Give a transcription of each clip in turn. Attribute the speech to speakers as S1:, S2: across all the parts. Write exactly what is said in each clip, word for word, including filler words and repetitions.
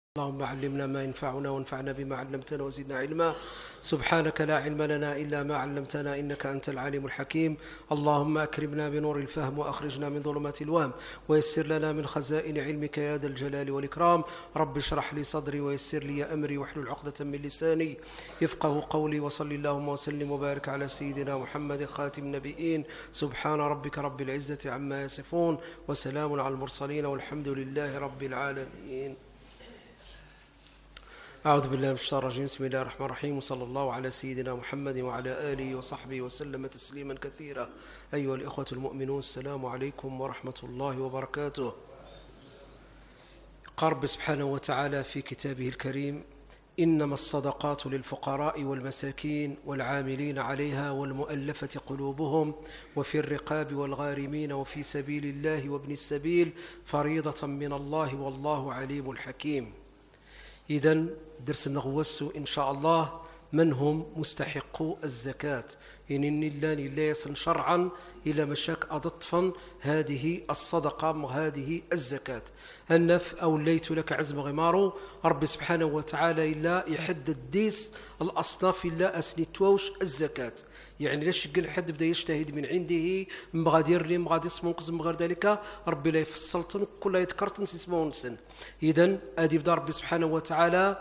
S1: اللهم علمنا ما ينفعنا وانفعنا بما علمتنا وزدنا علما. سبحانك لا علم لنا إلا ما علمتنا إنك أنت العليم الحكيم. اللهم أكرمنا بنور الفهم وأخرجنا من ظلمات الوهم ويسر لنا من خزائن علمك يا ذا الجلال والإكرام. رب اشرح لي صدري ويسر لي أمري واحلل عقدة من لساني يفقه قولي. وصل اللهم وسلم وبارك على سيدنا محمد خاتم النبيين. سبحان ربك رب العزة عما يصفون وسلام على المرسلين والحمد لله رب العالمين. أعوذ بالله من الشيطان الرجيم. بسم الله الرحمن الرحيم وصلى الله على سيدنا محمد وعلى آله وصحبه وسلم تسليما كثيرا. أيها الإخوة المؤمنون، السلام عليكم ورحمة الله وبركاته. قال رب سبحانه وتعالى في كتابه الكريم: إنما الصدقات للفقراء والمساكين والعاملين عليها والمؤلفة قلوبهم وفي الرقاب والغارمين وفي سبيل الله وابن السبيل فريضة من الله والله عليم حكيم. إذن درس نغوسو إن شاء الله من هم مستحقو الزكاة، إن اللان لا يصل شرعا إلى مشاك أضطفا هذه الصدقة وهذه الزكاة. النف أو ليت لك عزم غمارو رب سبحانه وتعالى إلا يحدد ديس الأصناف إلا أسنتوش الزكاة. يعني لاش قل حد بدا يجتهد من عنده مغادير لي مغادي اسمه نقزم غير ذلك ربي لا يفصلتن كل يتكرتن اسمه نسن. إذن أدي بدا ربي سبحانه وتعالى: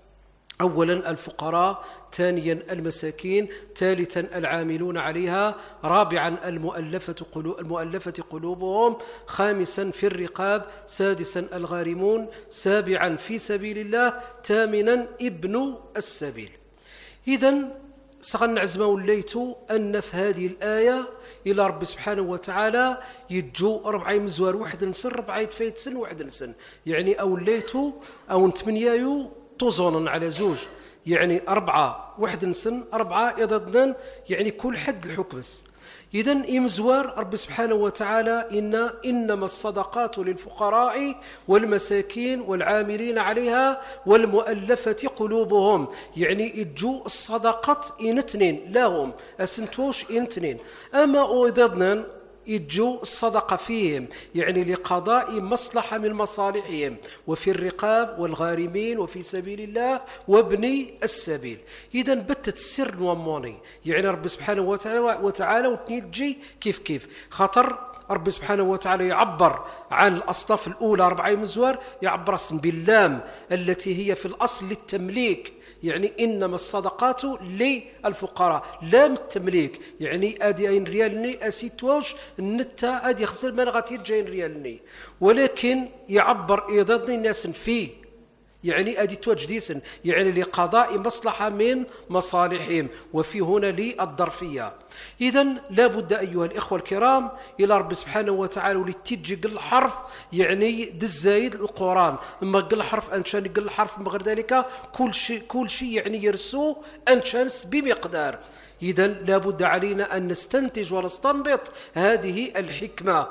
S1: أولا الفقراء، ثانيا المساكين، ثالثا العاملون عليها، رابعا المؤلفة, قلوب المؤلفة قلوبهم، خامسا في الرقاب، سادسا الغارمون، سابعا في سبيل الله، ثامنا ابن السبيل. إذن سغن عزما وليتو أن في هذه الآية إلى رب سبحانه وتعالى يجو ربعة مزوار واحد نسن ربعة يتفايت سن واحد نسن، يعني أو ليتو أو نتمنيايو توزونا على زوج، يعني أربعة واحد نسن أربعة يضدن، يعني كل حد الحكمس. إذن إمزوار رب سبحانه وتعالى إن إنما الصدقات للفقراء والمساكين والعاملين عليها والمؤلفة قلوبهم، يعني إجو الصدقات إن اثنين لهم أسنتوش إن اثنين. أما أيضا يجو الصدقة فيهم، يعني لقضاء مصلحة من مصالحهم، وفي الرقاب والغارمين وفي سبيل الله وابن السبيل. إذا بتت السر وموني، يعني رب سبحانه وتعالى وتعالى وتنيجي كيف كيف خطر رب سبحانه وتعالى يعبر عن الأصناف الأولى أربعة مزوار، يعبر باللام التي هي في الأصل للتمليك، يعني إنما الصدقات للفقراء، لام التمليك، يعني أدي أين ريالني أسيتوش النتا أدي خسر من غاتير جاين ريالني، ولكن يعبر إيضا الناس فيه، يعني أدي توجديسن، يعني لقضاء مصلحة من مصالحهم، وفي هنا للظرفية. إذن لابد أيها الإخوة الكرام إلى رب سبحانه وتعالى ولتجي قل حرف، يعني دزايد القرآن، اما قل حرف أنشان قل حرف من غير ذلك كل شيء كل شيء يعني يرسو أنشانس بمقدار. إذن لابد علينا أن نستنتج ونستنبط هذه الحكمة،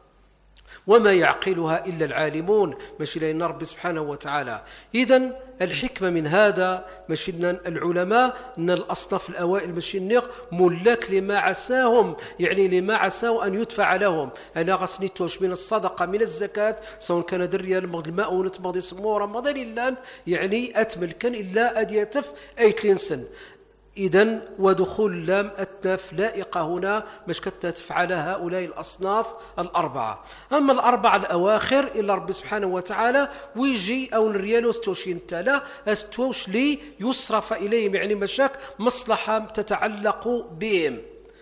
S1: وما يعقلها إلا العالمون، ماشي لأن رب سبحانه وتعالى. إذن الحكمة من هذا ماشي العلماء أن الأصناف الأوائل ماشي النغ ملاك لما عساهم، يعني لما عساه أن يدفع لهم. أنا غسنيتوش من الصدقة من الزكاة سواء كان دريا الماء أو نتمضي سمو رمضان إلا يعني أتملكن إلا أديتف أيتلين سن. إذن ودخول اللام التاف لائقة هنا مش كتتفعل هؤلاء الأصناف الأربعة. أما الأربعة الأواخر إلا رب سبحانه وتعالى ويجي أو الريال استوشين تالا استوش لي يصرف إليهم، يعني مشاك مصلحة تتعلق بهم.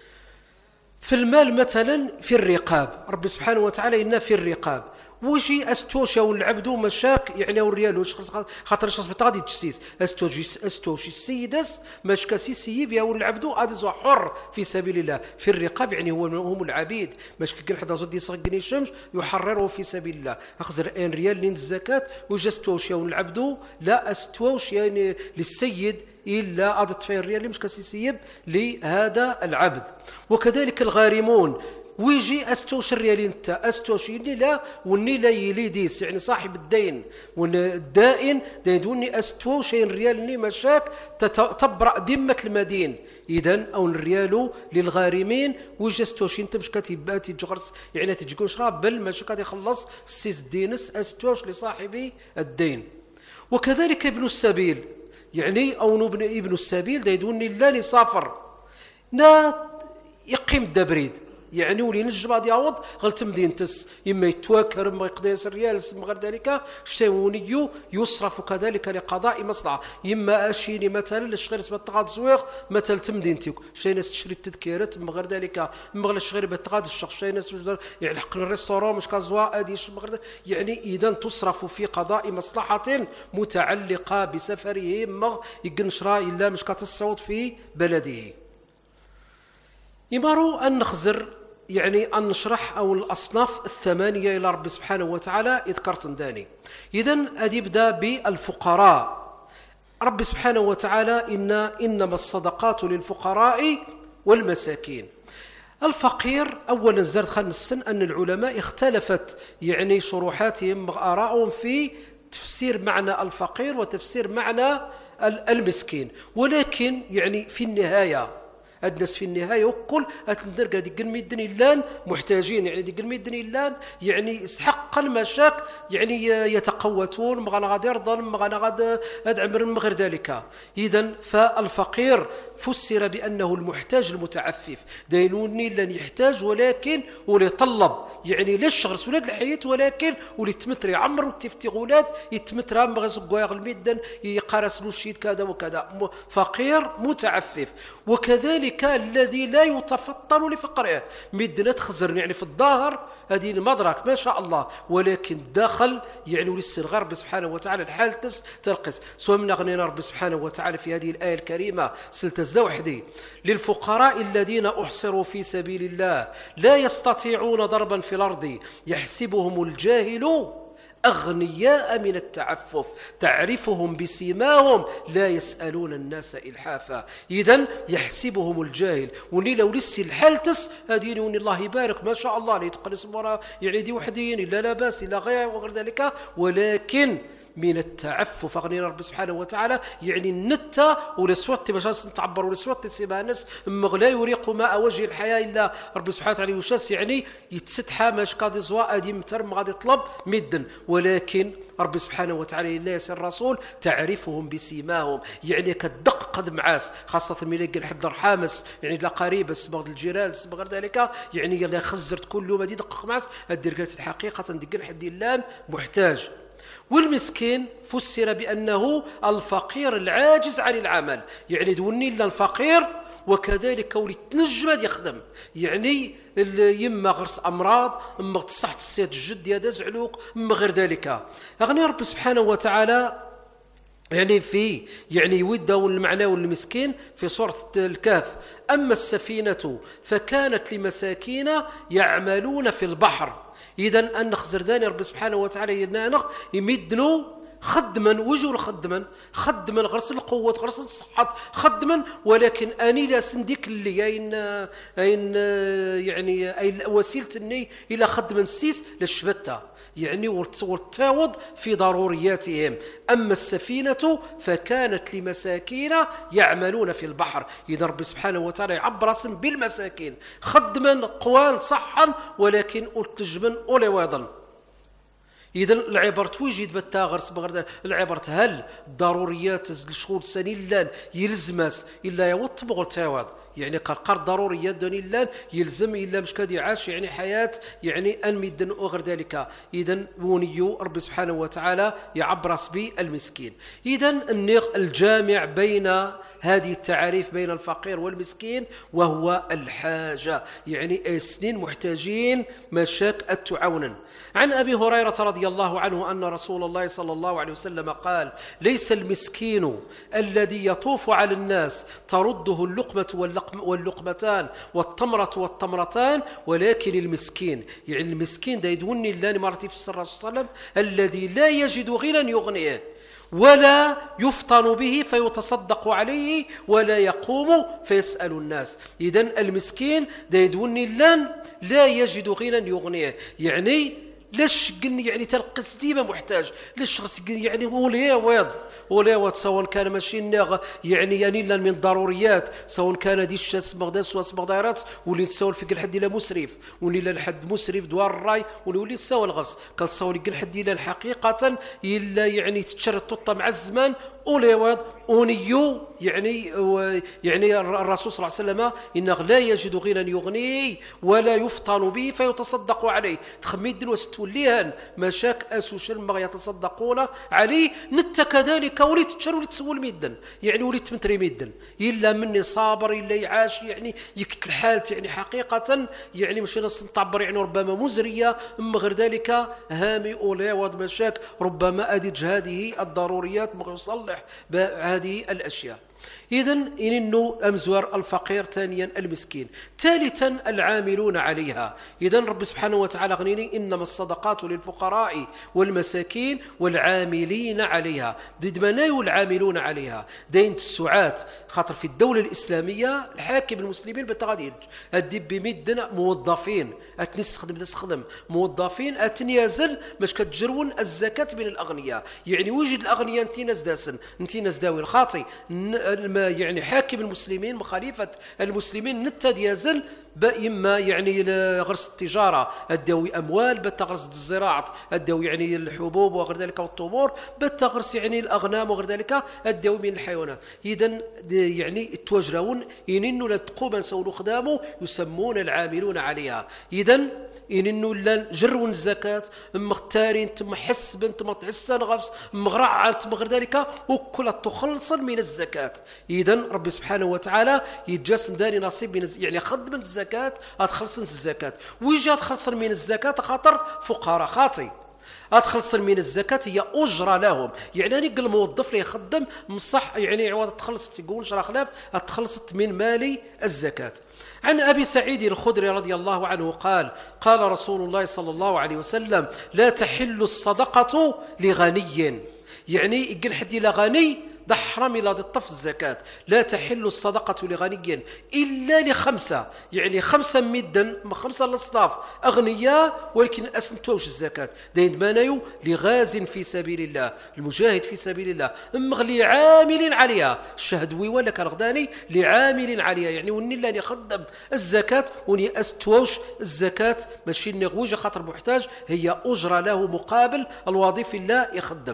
S1: في المال مثلا في الرقاب، رب سبحانه وتعالى إن في الرقاب وجي استوشا والعبدو مشاك، يعني الريال خاطر الشخص بتغادي تجسيس استوشي استوشي السيدس مش كاسي سيب يا والعبدو ادز حر في سبيل الله. في الرقاب يعني هو هم العبيد، مش كي حدا زود يصغني الشمس يحرره في سبيل الله. اخزر ان ريال لين الزكاه وجا استوشي والعبدو لا استوش يعني للسيد إلا أضت في الريال مش كاسي سيب لهذا العبد. وكذلك الغارمون ويجي استوش الريال انت استوش اني لا وني لا يلي ديس، يعني صاحب الدين والدائن دايدوني استوش الريال ني مشاك تبرأ ذمة المدين. إذن أو الريال للغارمين ويجي استوش انت مش كاتباتي تجغرس، يعني تجيكون شراب بل ماشي كاتي يخلص السيس دينس استوش لصاحب الدين. وكذلك ابن السبيل، يعني أو ابن ابن السبيل دا يدوني لا يسافر نا يقيم الدبريد، يعني ولي نجم غادي يعوض غلت مدينتس اما يتواكر ما يقضي ريال من غير ذلك شتاونيو يصرف كذلك لقضاء مصلحه، اما اشيني مثلا للشغير سبات تغاد زويغ مثلا تمدينتك شي ناس تشري التذكيرات من غير ذلك من غير الشغير بتغاد الشخص شي ناس يعني حق الريستورون مش كازوا ادي يعني اذا تصرف في قضاء مصلحه متعلقه بسفره ما يقنشرا الا مش كتصوت في بلده. يمارو أن نخزر يعني أن نشرح أو الأصناف الثمانية إلى رب سبحانه وتعالى ذكرت داني. إذن أدي بدأ بالفقراء. رب سبحانه وتعالى إن إنما الصدقات للفقراء والمساكين. الفقير أولا زرد خلنا السن أن العلماء اختلفت يعني شروحاتهم آراءهم في تفسير معنى الفقير وتفسير معنى المسكين، ولكن يعني في النهاية الناس في النهايه وكل اتندرقا ديك الميدن اللان محتاجين، يعني ديك الميدن اللان يعني يسحق المشاك يعني يتقوتون مغانا غادي يرضى مغانا غادي ادعمر من غير ذلك. اذا فالفقير فسر بانه المحتاج المتعفف داينوني لن يحتاج ولكن وليطلب يعني لا الشغرس ولاد الحياه ولكن وليتمتر يعمر وتفتي غولاد يتمتر ما غيزقوا الميدن يقارس له الشيد كذا وكذا، فقير متعفف. وكذلك الذي لا يتفطن لفقره مدنا تخزر يعني في الظاهر هذه المدرك ما شاء الله، ولكن داخل يعني ولسن رب سبحانه وتعالى الحال تس تلقس سواء من أغنينا رب سبحانه وتعالى في هذه الآية الكريمة سلتزدا وحدي للفقراء الذين أحصروا في سبيل الله لا يستطيعون ضربا في الأرض يحسبهم الجاهل أغنياء من التعفف تعرفهم بسيماهم لا يسألون الناس إلحافا. إذن يحسبهم الجاهل وني لو لسي الحالتس هذين وني الله يبارك ما شاء الله ليتقلس مرة يعني دي وحدين إلا لا باس إلا غير وغير ذلك، ولكن من التعفف أغنينا رب سبحانه وتعالى يعني النتة ولسوت باش نتعبر ولسوت سيبانس مغلا يريق ماء وجه الحياة إلا رب سبحانه وتعالى وشاس يعني يتستحى ماش قاضي زواء أدي متر ما غادي يطلب مدن، ولكن رب سبحانه وتعالى لا يسر الرسول تعرفهم بسيماهم يعني كدق قد معاس خاصة من يلقى الحب دار حامس يعني لا قريب سبغ الجيران سبغ غير ذلك يعني يلا خزرت كل يوم دق معاس الدرجات حقيقة دق الحد اللان محتاج. والمسكين فسر بأنه الفقير العاجز عن العمل، يعني دوني إلا الفقير وكذلك ولي تنجم يخدم يعني يما غرس أمراض اما تصحت السيد الجد يدا زعلوق اما غير ذلك. أغني رب سبحانه وتعالى يعني في يعني يود المعنى والمسكين في سورة الكهف أما السفينة فكانت لمساكين يعملون في البحر. إذا أن خزر ذاني رب سبحانه وتعالى ينانخ يمدنو خدما وجه خدما خدما غرس القوة غرس الصحة خدما، ولكن أني لا سنديك اللي أين أين يعني أي وسيلة الني إلى خدما السيس للشبتة يعني والتاوض في ضرورياتهم. أما السفينة فكانت لمساكين يعملون في البحر. إذا رب سبحانه وتعالى يعبر اسم بالمساكين خدما قوان صحا ولكن أتجمن أولواضا. إذا العبر توجد بالتاغرس بغرد العبر هل ضروريات الشغل سنيلان يلزمس إلا يوط بغل تاوض يعني قرقر ضروريات دون إلا يلزم إلا مش كادي عاش يعني حياة يعني أنمدن وغير ذلك. إذن ونيو رب سبحانه وتعالى يعبر بي المسكين. إذن النيغ الجامع بين هذه التعاريف بين الفقير والمسكين وهو الحاجة يعني أي سنين محتاجين مشاك التعاونا. عن أبي هريرة رضي الله عنه أن رسول الله صلى الله عليه وسلم قال ليس المسكين الذي يطوف على الناس ترده اللقمة واللقمتان والتمرة والتمرتان، ولكن المسكين يعني المسكين دا يدوني اللاني مرتي في السر صلى الله عليه وسلم الذي لا يجد غنى يغنيه ولا يفطن به فيتصدق عليه ولا يقوم فيسأل الناس. إذن المسكين دا يدوني اللان لا يجد غنى يغنيه يعني لاش قن يعني تلقس ديما محتاج لاش خص يعني ولي ويض ولي ويض سواء كان ماشي ناغ يعني يعني من الضروريات سواء كان دي الشاس مغداس واس مغدارات واللي تساول في الحد الى مسرف واللي لا الحد مسرف دوار الراي واللي تساوى الغفص كنصاول لك الحد الى الحقيقه الا يعني تشرط مع الزمان ولي ويض ونيو يعني يعني الرسول صلى الله عليه وسلم انه لا يجد غنى يغنيه ولا يفطن به فيتصدق عليه تخميد وستوليهن مشاك اسوشل ما يتصدقون عليه نت كذلك وليت تشر وليت تسول ميدن يعني وليت تمتري ميدن الا مني صابر الا يعاش يعني يكت الحالة يعني حقيقه يعني مش نعبر يعني ربما مزريه اما غير ذلك هامي اولي وض مشاك ربما ادج هذه الضروريات ما يصلح هذه الاشياء. إذن إنه أمزور الفقير ثانيا المسكين ثالثا العاملون عليها. إذن رب سبحانه وتعالى غنيني إنما الصدقات للفقراء والمساكين والعاملين عليها ضد منايو العاملون عليها دين السعات خاطر في الدولة الإسلامية الحاكم المسلمين بالتغادير الدب بمدن موظفين أتنستخدم تستخدم موظفين أتنيازل مش كتجرون الزكاة من الأغنياء يعني وجد الأغنياء انتي ناس داسن انتي ناس داوي الخاطي يعني حاكم المسلمين مخالفة المسلمين نتديازل إما يعني غرس التجارة الدوي أموال بتغرس الزراعة الدوي يعني الحبوب وغير ذلك والطمور بتغرس يعني الأغنام وغير ذلك الدوي من الحيوانات. إذن يعني التوجرون إنه لتقوم سولو خدامه يسمون العاملون عليها. إذن إنه لا جرون الزكاة مختارين تم حسب تم تعسن غفص مغرعة تم غير ذلك وكل تخلص من الزكاة. إذن رب سبحانه وتعالى يتجسن داني نصيب من يعني خد من الزكاة أتخلصن الزكاة ويجي أتخلصن من الزكاة خاطر فقراء خاطي أتخلصن من الزكاة هي أجرة لهم يعني أنا قل موظف لي يخدم مصح يعني عوض تخلصت تقول شرا خلاف أتخلصت من مالي الزكاة. عن أبي سعيد الخدري رضي الله عنه قال قال رسول الله صلى الله عليه وسلم لا تحل الصدقة لغني يعني يقل حدي لغني ضحرم إلى الطف الزكاة لا تحل الصدقة لغني إلا لخمسة يعني خمسة مدا خمسة الأصناف أغنياء ولكن أسنتوش الزكاة دين مانيو لغاز في سبيل الله المجاهد في سبيل الله مغلي عامل عليها الشهدوي ولا كان غداني لعامل عليها يعني وني لاني يخدم الزكاة وني أستوش الزكاة ماشي نغوجة خاطر محتاج هي أجرة له مقابل الوظيفة الله يخدم.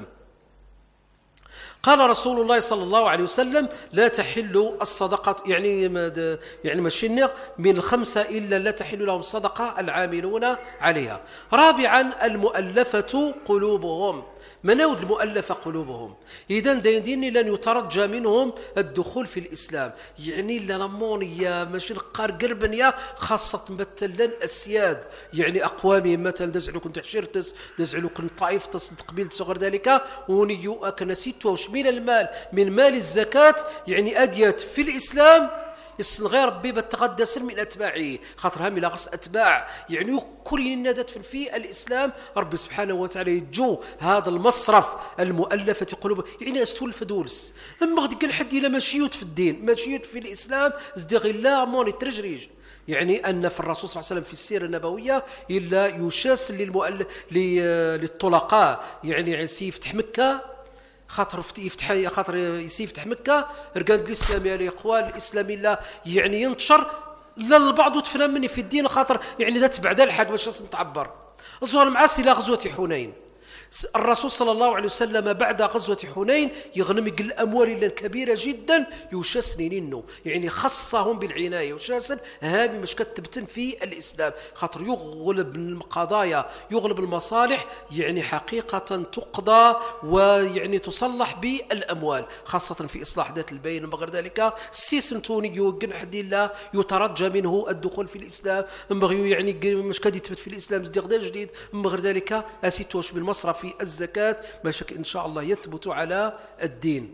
S1: قال رسول الله صلى الله عليه وسلم لا تحل الصدقة يعني يعني ماشي من الخمسة إلا لا تحل لهم الصدقة العاملون عليها. رابعا المؤلفة قلوبهم مناود المؤلفة قلوبهم إذن ديني لن يترجى منهم الدخول في الإسلام يعني لنمونيا ماشي القار قربنيا خاصة مثلا أسياد يعني أقوامي مثلا دزعلو كنت حشرتس دزعلو كنت طائفتس قبيل صغر ذلك ونيو أكنسيت وش من المال من مال الزكاة يعني أديت في الإسلام يسن غير ربي بتغدس من أتباعه خاطر هم إلى غرس أتباع يعني كل نادت في الإسلام ربي سبحانه وتعالى يجو هذا المصرف المؤلفة قلوب يعني أستولف دولس أما غدي قال حد إلى ماشيوت في الدين ماشيوت في الإسلام ازدغي الله موني ترجريج يعني أن في الرسول صلى الله عليه وسلم في السيرة النبوية إلا يشاس للمؤلف للطلقاء يعني يفتح مكة خاطر يفتح خاطر يفتح مكة رقاد الإسلامي على إقوال الإسلامي لا يعني ينتشر لا البعض تفهم مني في الدين خاطر يعني ذات بعد الحق باش نتعبر الظهر معاس إلى غزوة حنين الرسول صلى الله عليه وسلم بعد غزوة حنين يغنم الأموال الكبيرة جدا يشاسن نينو يعني خصهم بالعناية وشاسن هامي مش كتبتن في الإسلام خاطر يغلب القضايا يغلب المصالح يعني حقيقة تقضى ويعني تصلح بالأموال خاصة في إصلاح ذات البين وغير ذلك السيسن توني يوقن حد الله يترجى منه الدخول في الإسلام مغيو يعني مش كد يثبت في الإسلام ازدغاد جديد غير ذلك أسيتوش بالمصرف في الزكاة ما شك إن شاء الله يثبت على الدين.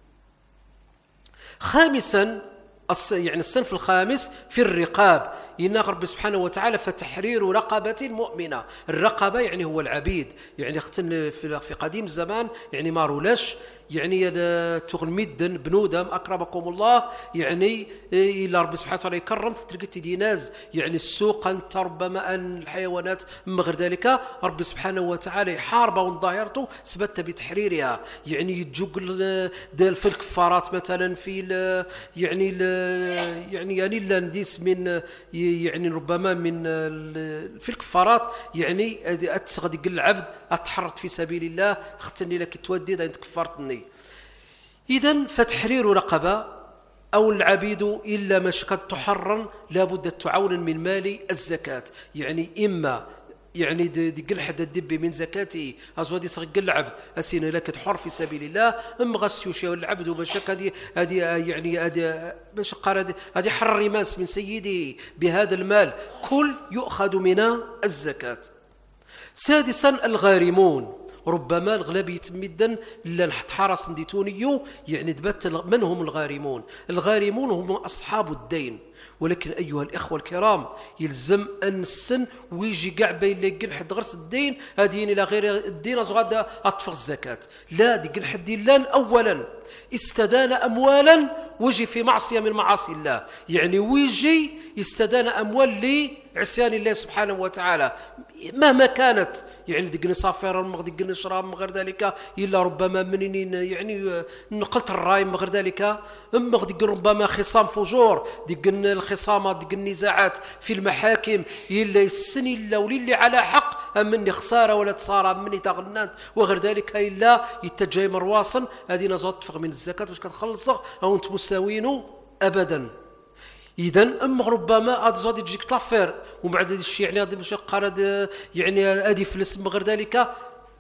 S1: خامسا يعني الصنف الخامس في الرقاب إن رب سبحانه وتعالى فتحرير رقبة مؤمنة الرقبة يعني هو العبيد يعني في قديم الزمان يعني ما رولاش يعني تغمدن بنودم أكرمكم الله يعني إلا ربي سبحانه وتعالى يكرم تلقيت دي ناس يعني السوق أنت ربما أن الحيوانات من غير ذلك ربي سبحانه وتعالى يحاربه وظاهرته سبت بتحريرها يعني يتجوق ديال في الكفارات مثلا في ال يعني ال يعني يعني لانديس من يعني ربما من في الكفارات يعني غادي يقول العبد اتحرت في سبيل الله اختني لك تودي انت كفرتني. اذا فتحرير رقبه او العبيد الا ما قد تحرر لابد تعاون من مال الزكاه يعني اما يعني دي قل حد الدبي من زكاته ازودي صغ العبد اسين لك تحر في سبيل الله ام غسيوشي والعبد وبشك هذه هذه يعني هذه باش قال هذه حر الرماس من سيده بهذا المال كل يؤخذ من الزكاه. سادسا الغارمون ربما الغلبية تمدا لا حرس ديتونيو يعني تبت من هم الغارمون؟ الغارمون هم أصحاب الدين. ولكن أيها الإخوة الكرام يلزم أن السن ويجي كاع بين لي حد غرس الدين هادين إلى غير الدين أزغاد أطفق الزكاة لا دي حد ديلان أولا استدان أموالا ويجي في معصية من معاصي الله يعني ويجي استدان أموال لعصيان الله سبحانه وتعالى مهما كانت يعني دقني صافير مغ دقني شراب من غير ذلك إلا ربما منين يعني نقلت الراي من غير ذلك مغ دقن ربما خصام فجور دقن الخصامات دقن النزاعات في المحاكم إلا السن إلا ولي على حق مني خسارة ولا تصارى مني تغنات وغير ذلك إلا يتجاي مرواصا هذه نزوط تفق من الزكاة باش كتخلصها أو أنت مساوين أبدا. إذن أم ربما أتزاد يجيك طافير وبعد هذا الشيء يعني هذا باش قارد يعني هذه فلس من غير ذلك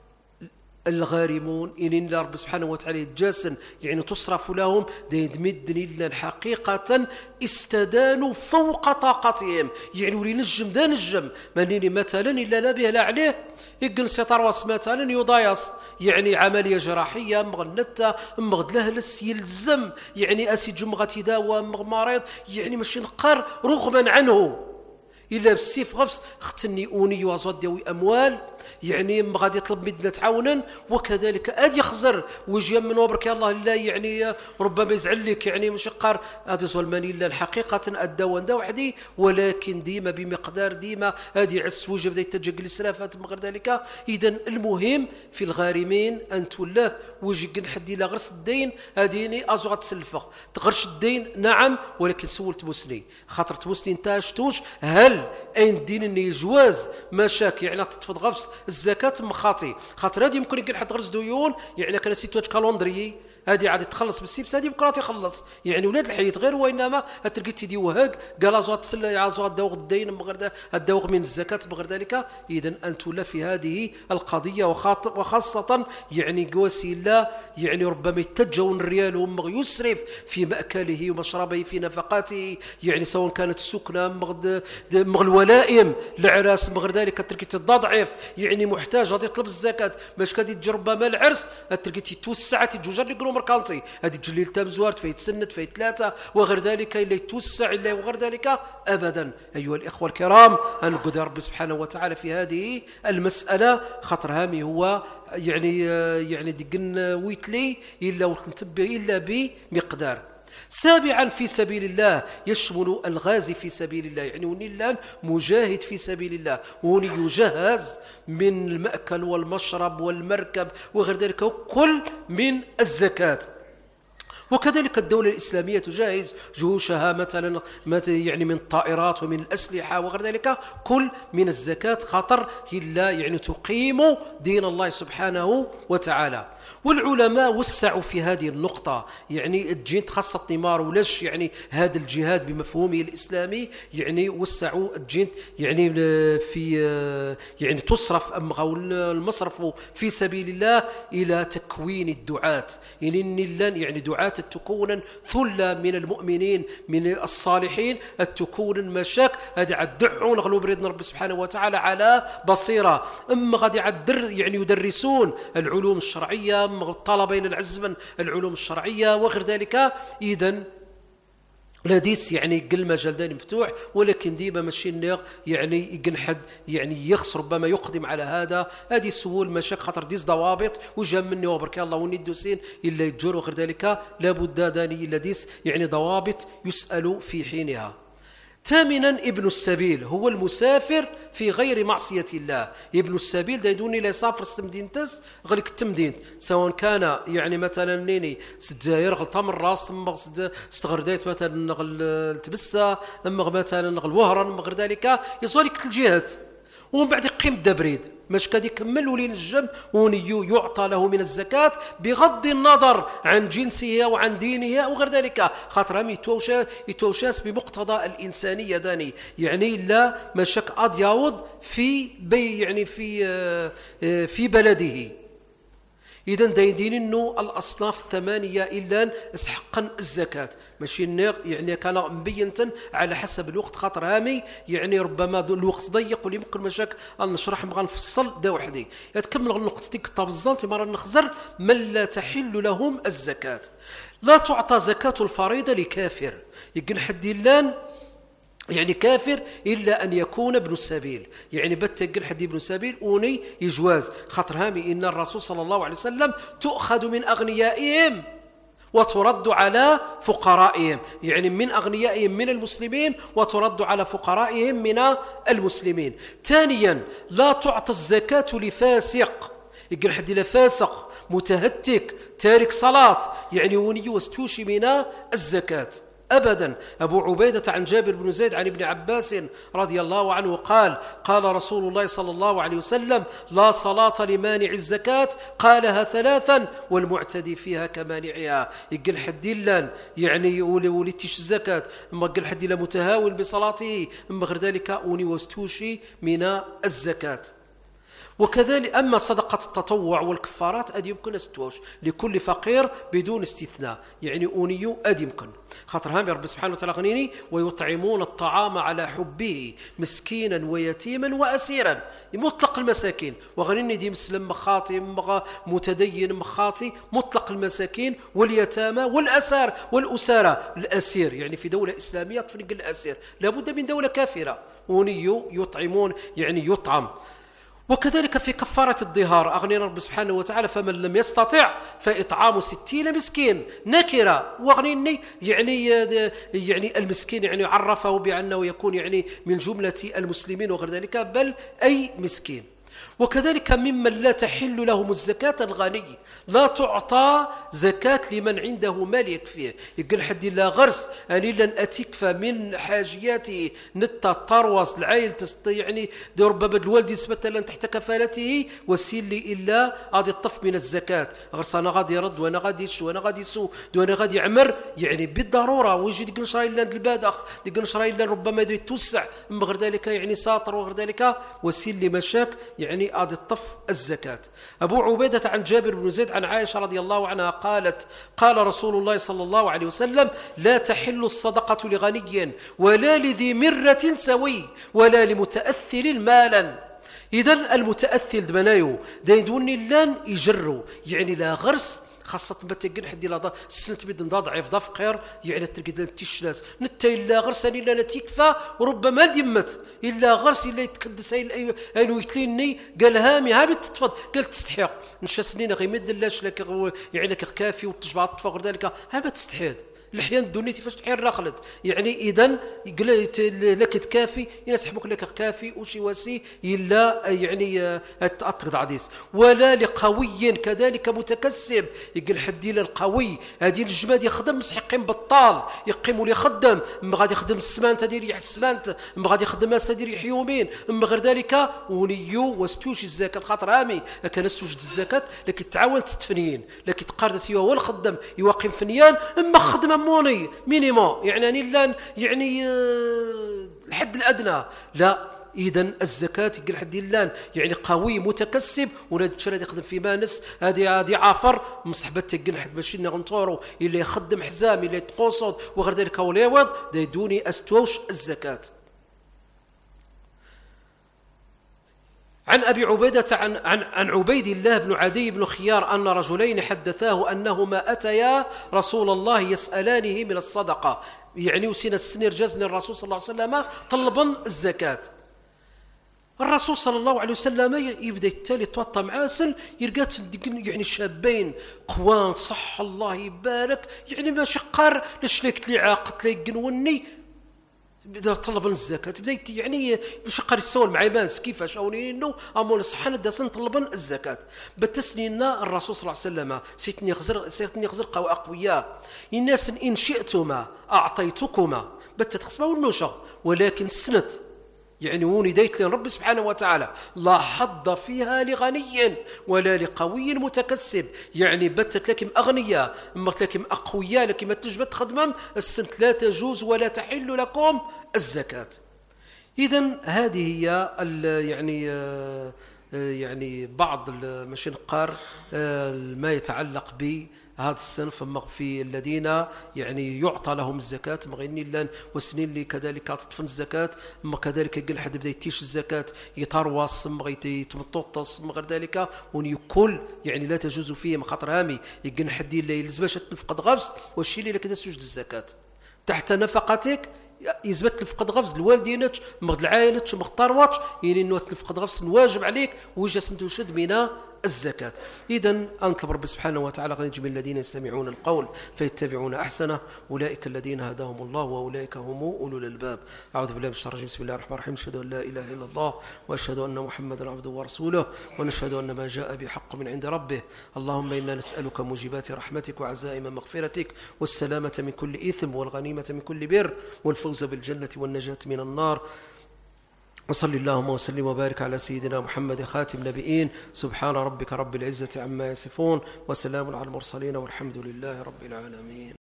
S1: الغارمون إن رب سبحانه وتعالى جاسن يعني تصرف لهم دمدن إلا حقيقة استدانوا فوق طاقتهم يعني ولي نجم دا نجم منيني مثلا إلا لا به لا عليه يقل سيطرواس مثلا يضايص يعني عملية جراحية مغنتة مغد لهلس يلزم يعني أسي جمغة داوى مريض يعني ماشي نقر رغما عنه إلا بالسيف غفص اختني أوني وزاد ديوي أموال يعني غادي يطلب منا تعاونا وكذلك ادي يخزر ويجي من وبرك الله لا يعني ربما يزعل لك يعني مش قار هذا ظلمان الا الحقيقه الدواء دا وحدي ولكن ديما بمقدار ديما هذه عس وجه بدا يتجق الاسرافات من غير ذلك. اذا المهم في الغارمين ان تولاه ويجي نحدي لا غرس الدين هذيني ازغ تسلفه تغرش الدين نعم ولكن سولت بوسني خاطر تبوسني انت شتوش هل اين دين اني جواز مشاك يعني تتفض غفص الزكاة مخاطي خاطر هذه يمكن يقول حد غرس ديون يعني كان سيتواج كالوندري هذه عاد تخلص بالسيبس هذه بكره تخلص يعني ولاد الحيط غير وانما تلقى تيدي وهاك قال زوات تسلى عزوا الدوغ الدين بغير الدوغ من الزكاه بغير ذلك. اذا انت لا في هذه القضيه وخاصه يعني وسيله يعني ربما يتجون الريال ومغ يسرف في ماكله ومشربه في نفقاته يعني سواء كانت السكنه مغ مغ الولائم العراس بغير ذلك تلقى تضعف يعني محتاج غادي يطلب الزكاه باش كادي تجرب ما العرس تلقى تتوسع تجوجر يقولوا مركانتي هذه تجليل تام زوارت فايت سنت فايت ثلاثه وغير ذلك الا يتوسع الا وغير ذلك ابدا. ايها الاخوه الكرام نقدر ربي سبحانه وتعالى في هذه المساله خطر هامي هو يعني يعني دقن ويتلي الا ونتبه الا بمقدار. سابعا في سبيل الله يشمل الغازي في سبيل الله يعني وني الآن مجاهد في سبيل الله وني يجهز من المأكل والمشرب والمركب وغير ذلك كل من الزكاة. وكذلك الدولة الإسلامية تجهز جيوشها مثلا يعني من الطائرات ومن الأسلحة وغير ذلك كل من الزكاة خطر إلا يعني تقيم دين الله سبحانه وتعالى. والعلماء وسعوا في هذه النقطة يعني الجين خاصة نيمار ولش يعني هذا الجهاد بمفهومه الإسلامي يعني وسعوا الجين يعني في يعني تصرف المصرف في سبيل الله إلى تكوين الدعاة يعني يعني دعاة تكون ثلة من المؤمنين من الصالحين التكون مشاك هذه عدعون غلوب ريدنا رب سبحانه وتعالى على بصيرة أما غادي عدر يعني يدرسون العلوم الشرعية طلبين العزم العلوم الشرعية وغير ذلك. إذن لاديس يعني قل مجال داني مفتوح، ولكن ديما ماشي النيغ يعني يقن حد يعني يخص ربما يقدم على هذا هذه سهول مشاك خاطر ديس ضوابط وجا مني وبرك الله وندوسين الا يتجر، وغير ذلك لابد داني لاديس يعني ضوابط يسأل في حينها. ثامنا ابن السبيل هو المسافر في غير معصية الله. ابن السبيل دا يدوني لا يسافر ستمدينتس غير كتمدينت، سواء كان يعني مثلا نيني سداير غل تمر راس ثم استغرديت مثلا نغل التبسة اما مثلا نغل وهرا اما غير ذلك يصور لك الجهات، ومن بعد يقيم الدبريد ماش كاد يكمل ولين الجم ونيو يعطى له من الزكاة بغض النظر عن جنسها وعن دينها وغير ذلك، خاطر هم يتوشا يتوشاس بمقتضى الإنسانية داني يعني لا ماشك أد يعوض في بي يعني في في بلده. إذا دايدين إنه الأصناف الثمانية إلا استحقا الزكاة ماشي النيغ يعني كان مبينة على حسب الوقت، خاطر هامي يعني ربما الوقت ضيق واللي يمكن مشاك نشرح نبغى نفصل دا وحدي. تكمل النقطة ديك الطابزانتي مرة نخزر من لا تحل لهم الزكاة. لا تعطى زكاة الفريضة لكافر يقن حد اللان يعني كافر إلا أن يكون ابن السبيل، يعني بتقل حد ابن السبيل أوني يجواز، خاطر هامي إن الرسول صلى الله عليه وسلم تؤخذ من أغنيائهم وترد على فقرائهم، يعني من أغنيائهم من المسلمين وترد على فقرائهم من المسلمين. ثانيا لا تعطى الزكاة لفاسق، يقل حد لفاسق متهتك تارك صلاة يعني وني وستوشي من الزكاة أبدا. أبو عبيدة عن جابر بن زيد عن ابن عباس رضي الله عنه قال قال رسول الله صلى الله عليه وسلم لا صلاة لمانع الزكاة قالها ثلاثا والمعتدي فيها كمانعها. يقل حد لان يعني ولتش الزكاة اما قل حد لا متهاون بصلاته اما غير ذلك أوني وستوشي من الزكاة. وكذلك أما صدقة التطوع والكفارات أدي يمكن استوش لكل فقير بدون استثناء، يعني أونيو أدي يمكن، خاطر هامي رب سبحانه وتعالى غنيني ويطعمون الطعام على حبه مسكينا ويتيما وأسيرا، مطلق المساكين وغنيني دي مسلم مخاطي متدين مخاطي مطلق المساكين واليتامى والأسار والأسارة. الأسير يعني في دولة إسلامية تفرق الأسير لابد من دولة كافرة، أونيو يطعمون يعني يطعم. وكذلك في كفارة الظهار أغنينا رب سبحانه وتعالى فمن لم يستطع فإطعام ستين مسكين نكرة، وأغنيني يعني يعني المسكين يعني عرفه بأنه يكون يعني من جملة المسلمين وغير ذلك بل أي مسكين. وكذلك ممن لا تحل لهم الزكاة الغني، لا تعطى زكاة لمن عنده مال يكفيه، يقول حد لا غرس أني لن أتكفى من حاجياته نتا طروس العائل تستطيع يعني ربما الوالد مثلا تحت كفالته وسيل لي إلا غادي الطف من الزكاة، غرس أنا غادي يرد وأنا غادي يشو وأنا غادي يسو وأنا غادي يعمر يعني بالضرورة ويجي يقول شراي إلا البادخ يقول شراي إلا ربما يتوسع من غير ذلك يعني ساطر وغير ذلك وسيل لي مشاك يعني آدي الطف الزكاة. أبو عبيدة عن جابر بن زيد عن عائشة رضي الله عنها قالت قال رسول الله صلى الله عليه وسلم لا تحل الصدقة لغني ولا لذي مرة سوي ولا لمتأثل مالا. إذن المتأثل دمنايو دايدوني لان يجروا يعني لا غرس خاصة بتقن حدي لا سنت بد نضاد ضعيف ضاف خير يعني ترقد تشلاس نتا إلا غرس إلا لا تكفى وربما دمت إلا غرس إلا يتكدس أي أنو يتليني قال هامي هامي تتفض قال تستحق نشا سنين غي مد لاش لك يعني لك كافي وتشبع تفغر ذلك هامي تستحيد الحيان الدنيا فاش تحير رخلت يعني إذن قلت لك تكافي ينسحبك لك كافي وشي واسي إلا يعني أتقد عديس ولا لقوي كذلك متكسب يقول حدي للقوي هذه الجماد يخدم مسحقين بطال يقيم لي خدم ما غادي يخدم السمان تدير يح السمانت ما غادي يخدم تدير يح يومين اما غير ذلك ونيو واستوش الزكاة خاطر عامي كان استوجد الزكاة لكن تعاون تستفنيين لكن تقارد سيوا هو الخدم يواقم فنيان اما خدم موني مينيمو يعني لا يعني الحد الأدنى لا. إذن الزكاة يقول حد اللان يعني قوي متكسب ونادي تشرد يخدم في مانس هذه هذه عافر مصحبت تقول حد باش نغنطورو اللي يخدم حزام اللي يتقصد وغير ذلك وليوض دوني أستوش الزكاة. عن أبي عبيدة عن, عن, عن عبيد الله بن عدي بن خيار أن رجلين حدثاه أنهما أتيا رسول الله يسألانه من الصدقة يعني وسينا السنير جازني الرسول صلى الله عليه وسلم طلبا الزكاة. الرسول صلى الله عليه وسلم يبدا التالي توطى معاسل يلقات يعني شابين قوان صح الله يبارك يعني ما شقر لشليك لي عاقت لي قنوني بدا طلب الزكاة بدا يعني شقر يسول مع بانس كيفاش اوني انه امول صحنا داسن طلبا الزكاة بتسنينا الرسول صلى الله عليه وسلم سيتني خزر سيتني خزر قوا اقوياء الناس ان شئتما اعطيتكما بتتخصبوا والنوشه ولكن سنت يعني وني ديت لرب سبحانه وتعالى لا حظ فيها لغني ولا لقوي متكسب يعني بتت لكم أغنياء أما لكم أقوياء لكم ما تجبت خدمم السنت لا تجوز ولا تحل لكم الزكاة. إذن هذه هي يعني يعني بعض ماشي نقار ما يتعلق ب هذا الصنف في الذين يعني يعطى لهم الزكاة مغيني لان وسنين اللي كذلك تطفن الزكاة ما كذلك يقول حد بدا يتيش الزكاة يتروص مغيتي تمطوطس غير ذلك ونيكل يعني لا تجوز فيه مخاطر هامي يقول حد اللي يلزمش تنفقد غفص والشيء اللي كذا سجد الزكاة تحت نفقتك يثبت لفقد غفز الوالدينك مغد العائلة مختارواتش يعني انه تلفقد غفز الواجب عليك وجس انت وشد من الزكاة. إذن أنطلب رب سبحانه وتعالى غير جميع الذين يستمعون القول فيتبعون أحسنه أولئك الذين هداهم الله وأولئك هم أولو الألباب. أعوذ بالله من الشيطان الرجيم بسم الله الرحمن الرحيم أشهد أن لا إله إلا الله وأشهد أن محمدا عبده ورسوله ونشهد أن ما جاء بحق من عند ربه. اللهم إنا نسألك موجبات رحمتك وعزائم مغفرتك والسلامة من كل إثم والغنيمة من كل بر والفوز بالجنة والنجاة من النار. وصلى اللهم وسلم وبارك على سيدنا محمد خاتم النبيين. سبحان ربك رب العزة عما يصفون وسلام على المرسلين والحمد لله رب العالمين.